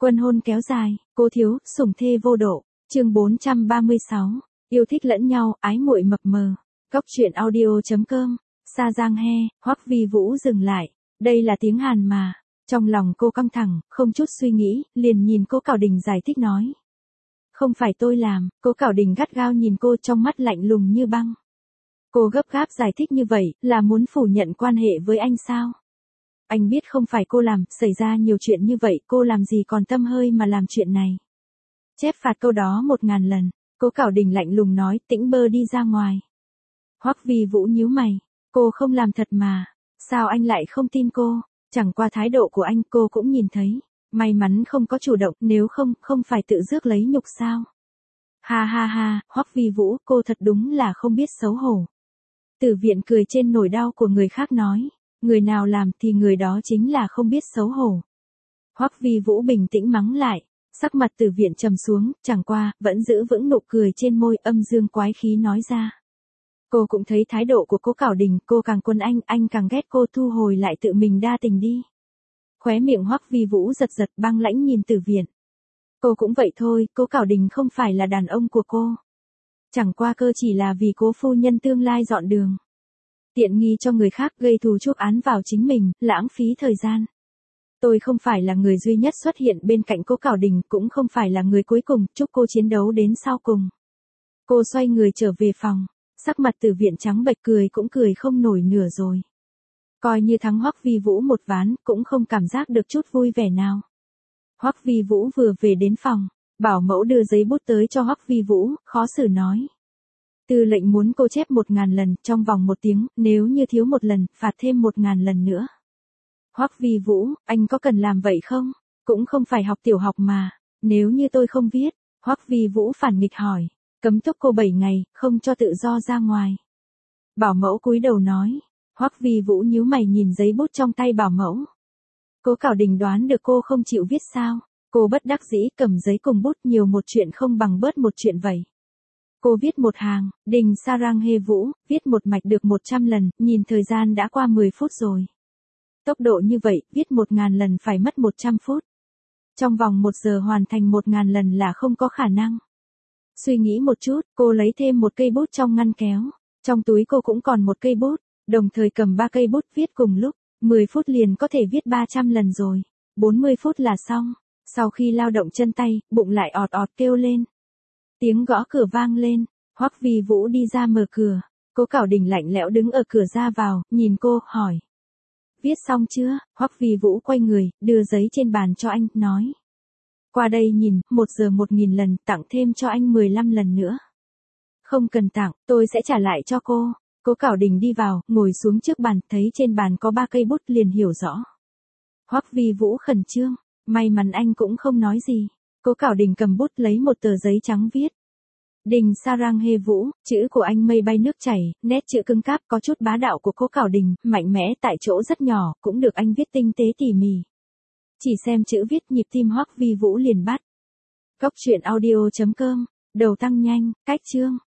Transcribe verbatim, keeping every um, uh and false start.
Quân hôn kéo dài, cố thiếu, sủng thê vô độ. Chương bốn trăm ba mươi sáu. Yêu thích lẫn nhau, ái muội mập mờ. Góc truyện audio chấm com. Sa Giang He, Hoắc Vi Vũ dừng lại. Đây là tiếng Hàn mà. Trong lòng cô căng thẳng, không chút suy nghĩ, liền nhìn Cố Cảo Đình giải thích nói. Không phải tôi làm. Cố Cảo Đình gắt gao nhìn cô, trong mắt lạnh lùng như băng. Cô gấp gáp giải thích như vậy, là muốn phủ nhận quan hệ với anh sao? Anh biết không phải cô làm, xảy ra nhiều chuyện như vậy, cô làm gì còn tâm hơi mà làm chuyện này. Chép phạt câu đó một ngàn lần. Cố Cảo Đình lạnh lùng nói, tĩnh bơ đi ra ngoài. Hoắc Vi Vũ nhíu mày. Cô không làm thật mà. Sao anh lại không tin cô? Chẳng qua thái độ của anh cô cũng nhìn thấy. May mắn không có chủ động, nếu không, không phải tự rước lấy nhục sao? Ha ha ha, Hoắc Vi Vũ, cô thật đúng là không biết xấu hổ. Tử Viện cười trên nỗi đau của người khác nói. Người nào làm thì người đó chính là không biết xấu hổ. Hoắc Vi Vũ bình tĩnh mắng lại. Sắc mặt Tử Viện trầm xuống, chẳng qua, vẫn giữ vững nụ cười trên môi, âm dương quái khí nói ra. Cô cũng thấy thái độ của Cố Cảo Đình, cô càng quân anh, anh càng ghét cô, thu hồi lại tự mình đa tình đi. Khóe miệng Hoắc Vi Vũ giật giật, băng lãnh nhìn Tử Viện. Cô cũng vậy thôi, Cố Cảo Đình không phải là đàn ông của cô. Chẳng qua cơ chỉ là vì Cố phu nhân tương lai dọn đường. Tiện nghi cho người khác, gây thù chuốc án vào chính mình, lãng phí thời gian. Tôi không phải là người duy nhất xuất hiện bên cạnh Cố Cảo Đình, cũng không phải là người cuối cùng, chúc cô chiến đấu đến sau cùng. Cô xoay người trở về phòng, sắc mặt Tử Viện trắng bệch, cười cũng cười không nổi nửa rồi. Coi như thắng Hoắc Vi Vũ một ván, cũng không cảm giác được chút vui vẻ nào. Hoắc Vi Vũ vừa về đến phòng, bảo mẫu đưa giấy bút tới cho Hoắc Vi Vũ, khó xử nói. Tư lệnh muốn cô chép một ngàn lần, trong vòng một tiếng, nếu như thiếu một lần, phạt thêm một ngàn lần nữa. Hoắc Vi Vũ, anh có cần làm vậy không? Cũng không phải học tiểu học mà, nếu như tôi không viết. Hoắc Vi Vũ phản nghịch hỏi, cấm túc cô bảy ngày, không cho tự do ra ngoài. Bảo mẫu cúi đầu nói. Hoắc Vi Vũ nhíu mày nhìn giấy bút trong tay bảo mẫu. Cố Cảo Đình đoán được cô không chịu viết sao? Cô bất đắc dĩ cầm giấy cùng bút, nhiều một chuyện không bằng bớt một chuyện vậy. Cô viết một hàng, Đình Sarang He Vũ, viết một mạch được một trăm lần, nhìn thời gian đã qua mười phút rồi. Tốc độ như vậy, viết một ngàn lần phải mất một trăm phút. Trong vòng một giờ hoàn thành một ngàn lần là không có khả năng. Suy nghĩ một chút, cô lấy thêm một cây bút trong ngăn kéo. Trong túi cô cũng còn một cây bút, đồng thời cầm ba cây bút viết cùng lúc. mười phút liền có thể viết ba trăm lần rồi. bốn mươi phút là xong. Sau khi lao động chân tay, bụng lại ọt ọt kêu lên. Tiếng gõ cửa vang lên, Hoắc Vi Vũ đi ra mở cửa. Cố Cảo Đình lạnh lẽo đứng ở cửa ra vào, nhìn cô, hỏi. Viết xong chưa? Hoắc Vi Vũ quay người, đưa giấy trên bàn cho anh, nói. Qua đây nhìn, một giờ một nghìn lần, tặng thêm cho anh mười lăm lần nữa. Không cần tặng, tôi sẽ trả lại cho cô. Cố Cảo Đình đi vào, ngồi xuống trước bàn, thấy trên bàn có ba cây bút liền hiểu rõ. Hoắc Vi Vũ khẩn trương, may mắn anh cũng không nói gì. Cố Cảo Đình cầm bút lấy một tờ giấy trắng viết. Đình Sarang He Vũ, chữ của anh mây bay nước chảy, nét chữ cứng cáp có chút bá đạo của Cố Cảo Đình, mạnh mẽ tại chỗ rất nhỏ, cũng được anh viết tinh tế tỉ mỉ. Chỉ xem chữ viết nhịp tim Hoắc Vi Vũ liền bắt. Góc truyện audio chấm com, đầu tăng nhanh, cách chương.